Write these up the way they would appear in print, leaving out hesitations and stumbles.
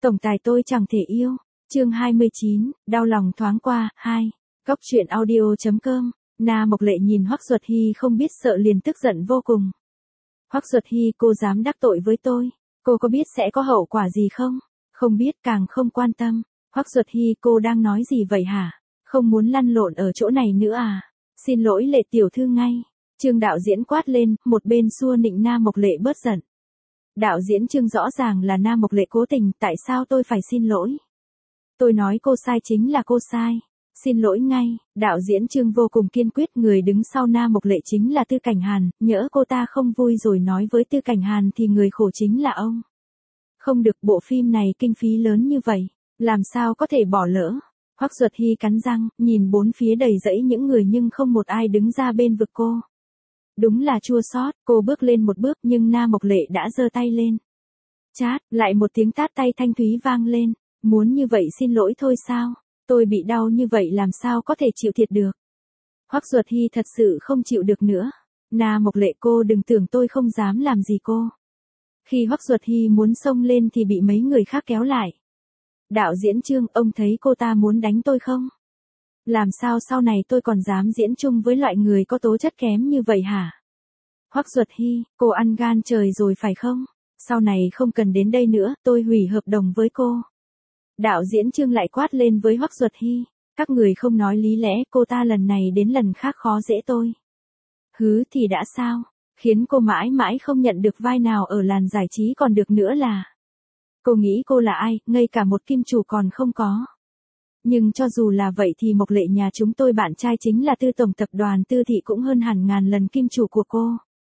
Tổng tài tôi chẳng thể yêu. Chương 29, đau lòng thoáng qua, 2. Góc truyện audio.com. Na Mộc Lệ nhìn Hoắc Duật Hy không biết sợ liền tức giận vô cùng. Hoắc Duật Hy, cô dám đắc tội với tôi, cô có biết sẽ có hậu quả gì không? Không biết, càng không quan tâm. Hoắc Duật Hy, cô đang nói gì vậy hả? Không muốn lăn lộn ở chỗ này nữa à? Xin lỗi Lệ tiểu thư ngay. Trương đạo diễn quát lên, một bên xua nịnh Na Mộc Lệ bớt giận. Đạo diễn Trương, rõ ràng là Na Mộc Lệ cố tình, tại sao tôi phải xin lỗi? Tôi nói cô sai chính là cô sai. Xin lỗi ngay. Đạo diễn Trương vô cùng kiên quyết, người đứng sau Na Mộc Lệ chính là Tư Cảnh Hàn, nhỡ cô ta không vui rồi nói với Tư Cảnh Hàn thì người khổ chính là ông. Không được, bộ phim này kinh phí lớn như vậy, làm sao có thể bỏ lỡ. Hoắc Duật Hy cắn răng, nhìn bốn phía đầy rẫy những người nhưng không một ai đứng ra bên vực cô. Đúng là chua xót. Cô bước lên một bước nhưng Na Mộc Lệ đã giơ tay lên. Chát, lại một tiếng tát tay thanh thúy vang lên. Muốn như vậy xin lỗi thôi sao? Tôi bị đau như vậy làm sao có thể chịu thiệt được? Hoắc Duật Hy thật sự không chịu được nữa. Na Mộc Lệ, cô đừng tưởng tôi không dám làm gì cô. Khi Hoắc Duật Hy muốn xông lên thì bị mấy người khác kéo lại. Đạo diễn Trương, ông thấy cô ta muốn đánh tôi không? Làm sao sau này tôi còn dám diễn chung với loại người có tố chất kém như vậy hả? Hoắc Duật Hy, cô ăn gan trời rồi phải không? Sau này không cần đến đây nữa, tôi hủy hợp đồng với cô. Đạo diễn Trương lại quát lên với Hoắc Duật Hy. Các người không nói lý lẽ, cô ta lần này đến lần khác khó dễ tôi. Hứ thì đã sao? Khiến cô mãi mãi không nhận được vai nào ở làng giải trí còn được nữa là. Cô nghĩ cô là ai, ngay cả một kim chủ còn không có. Nhưng cho dù là vậy thì Mộc Lệ nhà chúng tôi bạn trai chính là Tư tổng tập đoàn Tư thị cũng hơn hẳn ngàn lần kim chủ của cô.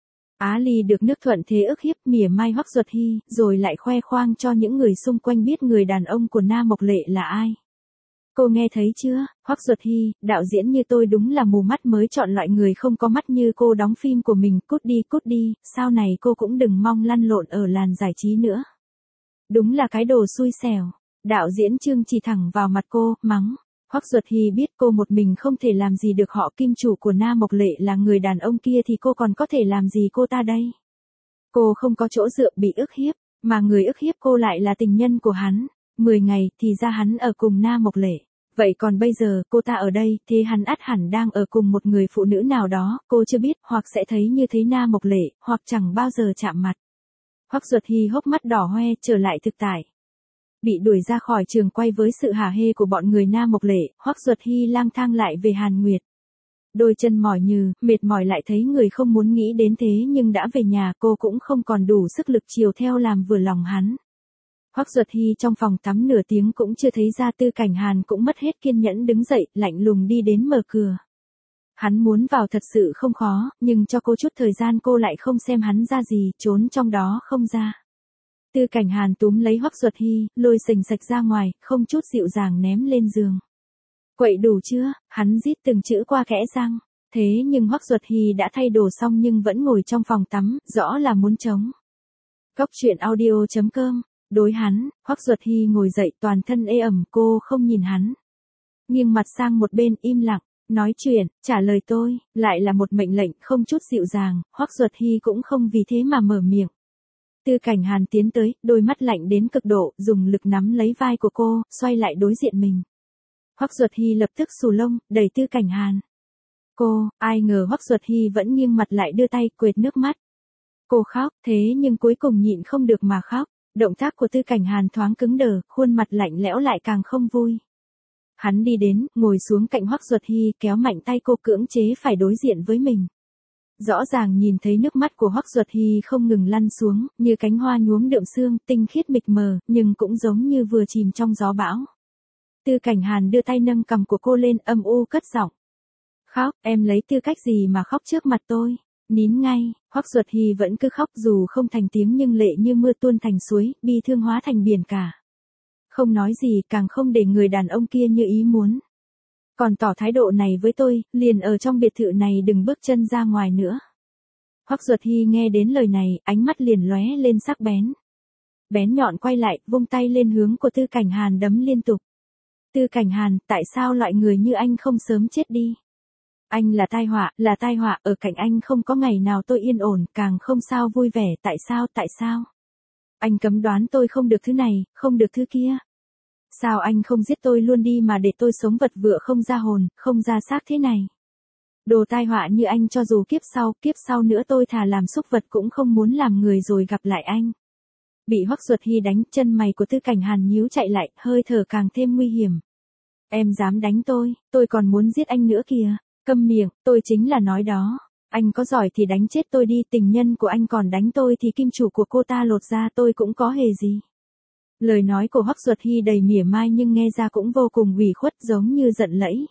Á Ly được nước thuận thế ức hiếp, mỉa mai Hoắc Duật Hy, rồi lại khoe khoang cho những người xung quanh biết người đàn ông của Na Mộc Lệ là ai. Cô nghe thấy chưa, Hoắc Duật Hy, đạo diễn như tôi đúng là mù mắt mới chọn loại người không có mắt như cô đóng phim của mình, cút đi, sau này cô cũng đừng mong lăn lộn ở làng giải trí nữa. Đúng là cái đồ xui xẻo. Đạo diễn Trương chỉ thẳng vào mặt cô, mắng. Hoắc Duật Hy biết cô một mình không thể làm gì được họ, kim chủ của Na Mộc Lệ là người đàn ông kia thì cô còn có thể làm gì cô ta đây? Cô không có chỗ dựa, bị ức hiếp, mà người ức hiếp cô lại là tình nhân của hắn. 10 ngày thì ra hắn ở cùng Na Mộc Lệ. Vậy còn bây giờ cô ta ở đây, thế hắn ắt hẳn đang ở cùng một người phụ nữ nào đó, cô chưa biết, hoặc sẽ thấy như thế Na Mộc Lệ, hoặc chẳng bao giờ chạm mặt. Hoắc Duật Hy hốc mắt đỏ hoe, trở lại thực tại. Bị đuổi ra khỏi trường quay với sự hả hê của bọn người Na Mộc Lệ, Hoắc Duật Hy lang thang lại về Hàn Nguyệt. Đôi chân mỏi nhừ, mệt mỏi lại thấy người không muốn nghĩ đến thế, nhưng đã về nhà cô cũng không còn đủ sức lực chiều theo làm vừa lòng hắn. Hoắc Duật Hy trong phòng tắm nửa tiếng cũng chưa thấy ra, Tư Cảnh Hàn cũng mất hết kiên nhẫn đứng dậy, lạnh lùng đi đến mở cửa. Hắn muốn vào thật sự không khó, nhưng cho cô chút thời gian cô lại không xem hắn ra gì, trốn trong đó không ra. Tư Cảnh Hàn túm lấy Hoắc Duật Hy, lôi sành sạch ra ngoài, không chút dịu dàng ném lên giường. Quậy đủ chưa? Hắn rít từng chữ qua kẽ răng. Thế nhưng Hoắc Duật Hy đã thay đồ xong nhưng vẫn ngồi trong phòng tắm, rõ là muốn chống. Góc truyện audio.com. Đối hắn, Hoắc Duật Hy ngồi dậy toàn thân ê ẩm, cô không nhìn hắn. Nghiêng mặt sang một bên im lặng, nói chuyện, trả lời tôi, lại là một mệnh lệnh không chút dịu dàng, Hoắc Duật Hy cũng không vì thế mà mở miệng. Tư Cảnh Hàn tiến tới, đôi mắt lạnh đến cực độ, dùng lực nắm lấy vai của cô, xoay lại đối diện mình. Hoắc Duật Hy lập tức xù lông, đẩy Tư Cảnh Hàn. Cô, ai ngờ Hoắc Duật Hy vẫn nghiêng mặt lại đưa tay quệt nước mắt. Cô khóc, thế nhưng cuối cùng nhịn không được mà khóc. Động tác của Tư Cảnh Hàn thoáng cứng đờ, khuôn mặt lạnh lẽo lại càng không vui. Hắn đi đến, ngồi xuống cạnh Hoắc Duật Hy, kéo mạnh tay cô, cưỡng chế phải đối diện với mình. Rõ ràng nhìn thấy nước mắt của Hoắc Duật Hy không ngừng lăn xuống, như cánh hoa nhuốm đượm sương, tinh khiết mịt mờ, nhưng cũng giống như vừa chìm trong gió bão. Tư Cảnh Hàn đưa tay nâng cằm của cô lên, âm u cất giọng. Khóc, em lấy tư cách gì mà khóc trước mặt tôi? Nín ngay. Hoắc Duật Hy vẫn cứ khóc, dù không thành tiếng nhưng lệ như mưa tuôn thành suối, bi thương hóa thành biển cả. Không nói gì, càng không để người đàn ông kia như ý muốn. Còn tỏ thái độ này với tôi, liền ở trong biệt thự này đừng bước chân ra ngoài nữa. Hoắc Duật Hy nghe đến lời này, ánh mắt liền lóe lên sắc bén. Bén nhọn quay lại, vung tay lên hướng của Tư Cảnh Hàn đấm liên tục. Tư Cảnh Hàn, tại sao loại người như anh không sớm chết đi? Anh là tai họa, ở cạnh anh không có ngày nào tôi yên ổn, càng không sao vui vẻ, tại sao? Anh cấm đoán tôi không được thứ này, không được thứ kia. Sao anh không giết tôi luôn đi mà để tôi sống vật vựa không ra hồn, không ra xác thế này? Đồ tai họa như anh cho dù kiếp sau nữa tôi thà làm súc vật cũng không muốn làm người rồi gặp lại anh. Bị Hoắc Duật Hy đánh, chân mày của Tư Cảnh Hàn nhíu chạy lại, hơi thở càng thêm nguy hiểm. Em dám đánh tôi còn muốn giết anh nữa kìa. Câm miệng, tôi chính là nói đó. Anh có giỏi thì đánh chết tôi đi, tình nhân của anh còn đánh tôi thì kim chủ của cô ta lột ra tôi cũng có hề gì. Lời nói của Hoắc Duật Hy đầy mỉa mai nhưng nghe ra cũng vô cùng ủy khuất, giống như giận lẫy.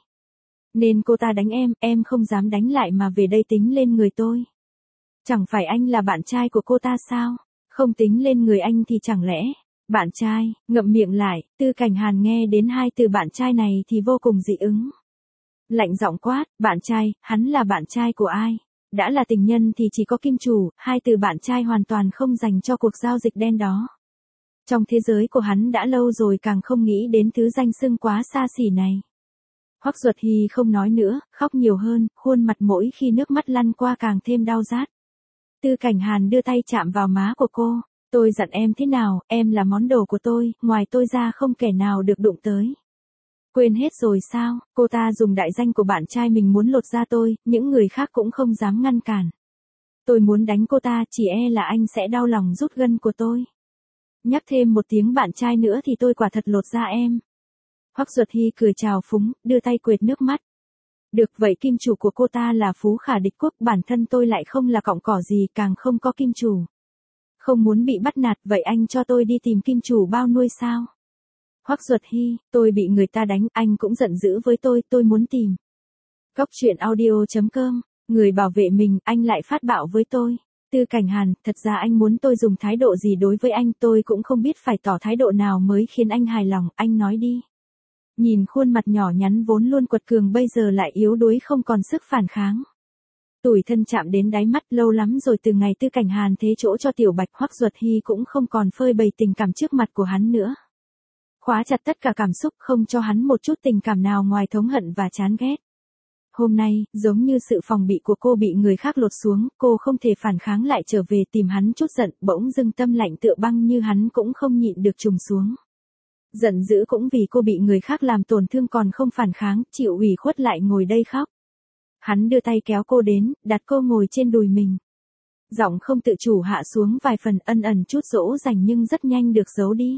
Nên cô ta đánh em không dám đánh lại mà về đây tính lên người tôi. Chẳng phải anh là bạn trai của cô ta sao? Không tính lên người anh thì chẳng lẽ... Bạn trai, ngậm miệng lại, Tư Cảnh Hàn nghe đến hai từ bạn trai này thì vô cùng dị ứng. Lạnh giọng quát, bạn trai, hắn là bạn trai của ai? Đã là tình nhân thì chỉ có kim chủ, hai từ bạn trai hoàn toàn không dành cho cuộc giao dịch đen đó. Trong thế giới của hắn đã lâu rồi càng không nghĩ đến thứ danh xưng quá xa xỉ này. Hoắc Duật Hy không nói nữa, khóc nhiều hơn, khuôn mặt mỗi khi nước mắt lăn qua càng thêm đau rát. Tư Cảnh Hàn đưa tay chạm vào má của cô. Tôi dặn em thế nào, em là món đồ của tôi, ngoài tôi ra không kẻ nào được đụng tới. Quên hết rồi sao, cô ta dùng đại danh của bạn trai mình muốn lột da tôi, những người khác cũng không dám ngăn cản. Tôi muốn đánh cô ta, chỉ e là anh sẽ đau lòng rút gân của tôi. Nhắc thêm một tiếng bạn trai nữa thì tôi quả thật lột da em. Hoắc Duật Hy cười chào phúng, đưa tay quệt nước mắt. Được vậy kim chủ của cô ta là Phú Khả Địch Quốc, bản thân tôi lại không là cọng cỏ gì, càng không có kim chủ. Không muốn bị bắt nạt, vậy anh cho tôi đi tìm kim chủ bao nuôi sao? Hoắc Duật Hy, tôi bị người ta đánh, anh cũng giận dữ với tôi muốn tìm. Cóc truyện audio.com, người bảo vệ mình, anh lại phát bạo với tôi. Tư Cảnh Hàn, thật ra anh muốn tôi dùng thái độ gì đối với anh, tôi cũng không biết phải tỏ thái độ nào mới khiến anh hài lòng, anh nói đi. Nhìn khuôn mặt nhỏ nhắn vốn luôn quật cường bây giờ lại yếu đuối không còn sức phản kháng. Tủi thân chạm đến đáy mắt, lâu lắm rồi từ ngày Tư Cảnh Hàn thế chỗ cho Tiểu Bạch, Hoắc Duật Hy cũng không còn phơi bày tình cảm trước mặt của hắn nữa. Khóa chặt tất cả cảm xúc, không cho hắn một chút tình cảm nào ngoài thống hận và chán ghét. Hôm nay, giống như sự phòng bị của cô bị người khác lột xuống, cô không thể phản kháng lại trở về tìm hắn chút giận, bỗng dưng tâm lạnh tựa băng như hắn cũng không nhịn được trùng xuống. Giận dữ cũng vì cô bị người khác làm tổn thương còn không phản kháng, chịu ủy khuất lại ngồi đây khóc. Hắn đưa tay kéo cô đến, đặt cô ngồi trên đùi mình. Giọng không tự chủ hạ xuống vài phần, ân ẩn chút dỗ dành nhưng rất nhanh được giấu đi.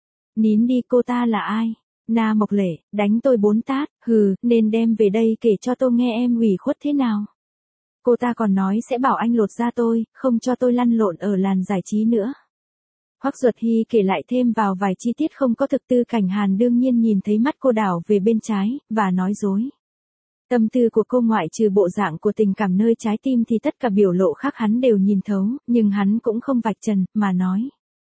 Nín đi, cô ta là ai? Na Mộc Lệ, đánh tôi 4 tát, hừ, nên đem về đây kể cho tôi nghe em ủy khuất thế nào. Cô ta còn nói sẽ bảo anh lột da tôi, không cho tôi lăn lộn ở làn giải trí nữa. Hoắc Duật Hy kể lại thêm vào vài chi tiết không có thực. Tư Cảnh Hàn đương nhiên nhìn thấy mắt cô đảo về bên trái, và nói dối. Tâm tư của cô ngoại trừ bộ dạng của tình cảm nơi trái tim thì tất cả biểu lộ khác hắn đều nhìn thấu, nhưng hắn cũng không vạch trần, mà nói.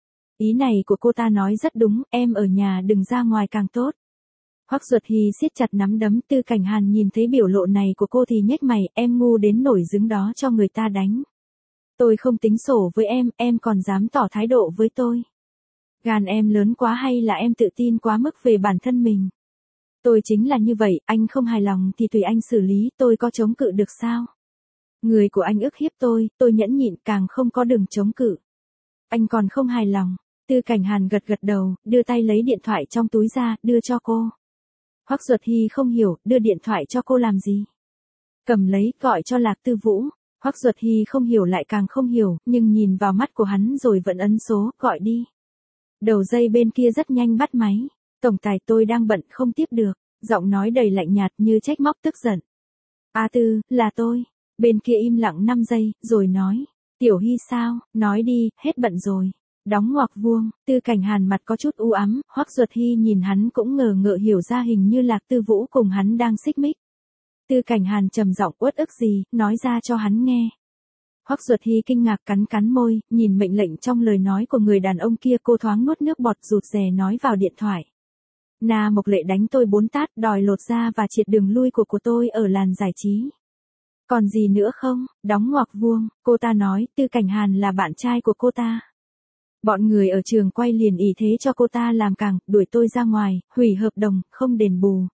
Ý này của cô ta nói rất đúng, em ở nhà đừng ra ngoài càng tốt. Hoắc Duật Hy siết chặt nắm đấm. Tư Cảnh Hàn nhìn thấy biểu lộ này của cô thì nhếch mày, em ngu đến nổi đứng đó cho người ta đánh. Tôi không tính sổ với em còn dám tỏ thái độ với tôi. Gan em lớn quá hay là em tự tin quá mức về bản thân mình? Tôi chính là như vậy, anh không hài lòng thì tùy anh xử lý, tôi có chống cự được sao? Người của anh ức hiếp tôi nhẫn nhịn càng không có đường chống cự. Anh còn không hài lòng. Tư Cảnh Hàn gật gật đầu, đưa tay lấy điện thoại trong túi ra, đưa cho cô. Hoắc Duật Hy không hiểu, đưa điện thoại cho cô làm gì? Cầm lấy, gọi cho Lạc Tư Vũ. Hoắc Duật Hy không hiểu lại càng không hiểu, nhưng nhìn vào mắt của hắn rồi vẫn ấn số, gọi đi. Đầu dây bên kia rất nhanh bắt máy. Tổng tài, tôi đang bận không tiếp được. Giọng nói đầy lạnh nhạt như trách móc tức giận. A Tư, là tôi. Bên kia im lặng 5 giây, rồi nói. Tiểu Hy sao, nói đi, hết bận rồi. Đóng ngoặc vuông. Tư Cảnh Hàn mặt có chút u ám, Hoắc Duật Hy nhìn hắn cũng ngờ ngợ hiểu ra hình như Lạc Tư Vũ cùng hắn đang xích mích. Tư Cảnh Hàn trầm giọng uất ức gì, nói ra cho hắn nghe. Hoắc Duật Hy kinh ngạc cắn môi, nhìn mệnh lệnh trong lời nói của người đàn ông kia, cô thoáng nuốt nước bọt rụt rè nói vào điện thoại. Na Mộc Lệ đánh tôi 4 tát, đòi lột da và triệt đường lui của tôi ở làn giải trí. Còn gì nữa không? Đóng ngoặc vuông, cô ta nói, Tư Cảnh Hàn là bạn trai của cô ta. Bọn người ở trường quay liền ỷ thế cho cô ta làm càng, đuổi tôi ra ngoài, hủy hợp đồng, không đền bù.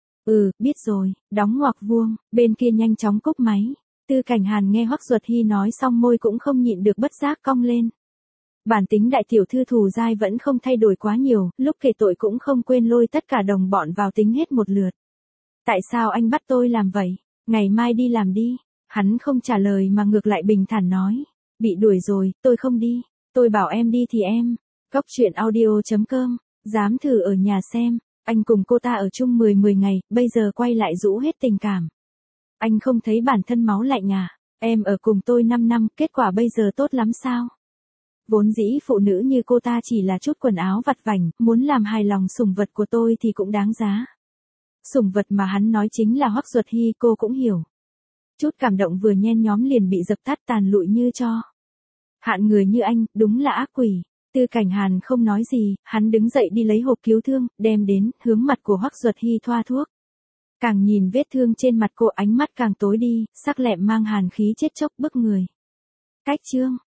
Biết rồi, đóng ngoặc vuông, bên kia nhanh chóng cúp máy. Tư Cảnh Hàn nghe Hoắc Duật Hy nói xong môi cũng không nhịn được bất giác cong lên. Bản tính đại tiểu thư Thù Giai vẫn không thay đổi quá nhiều, lúc kể tội cũng không quên lôi tất cả đồng bọn vào tính hết một lượt. Tại sao anh bắt tôi làm vậy? Ngày mai đi làm đi. Hắn không trả lời mà ngược lại bình thản nói. Bị đuổi rồi, tôi không đi. Tôi bảo em đi thì em. Cóc truyện audio.com. Dám thử ở nhà xem. Anh cùng cô ta ở chung 10 ngày, bây giờ quay lại rũ hết tình cảm. Anh không thấy bản thân máu lạnh à? Em ở cùng tôi 5 năm, kết quả bây giờ tốt lắm sao? Vốn dĩ phụ nữ như cô ta chỉ là chút quần áo vặt vảnh, muốn làm hài lòng sủng vật của tôi thì cũng đáng giá. Sủng vật mà hắn nói chính là Hoắc Duật Hy, cô cũng hiểu. Chút cảm động vừa nhen nhóm liền bị dập tắt tàn lụi như tro. Hạn người như anh, đúng là ác quỷ. Tư Cảnh Hàn không nói gì, hắn đứng dậy đi lấy hộp cứu thương, đem đến, hướng mặt của Hoắc Duật Hy thoa thuốc. Càng nhìn vết thương trên mặt cô ánh mắt càng tối đi, sắc lẹm mang hàn khí chết chóc bức người. Cách chương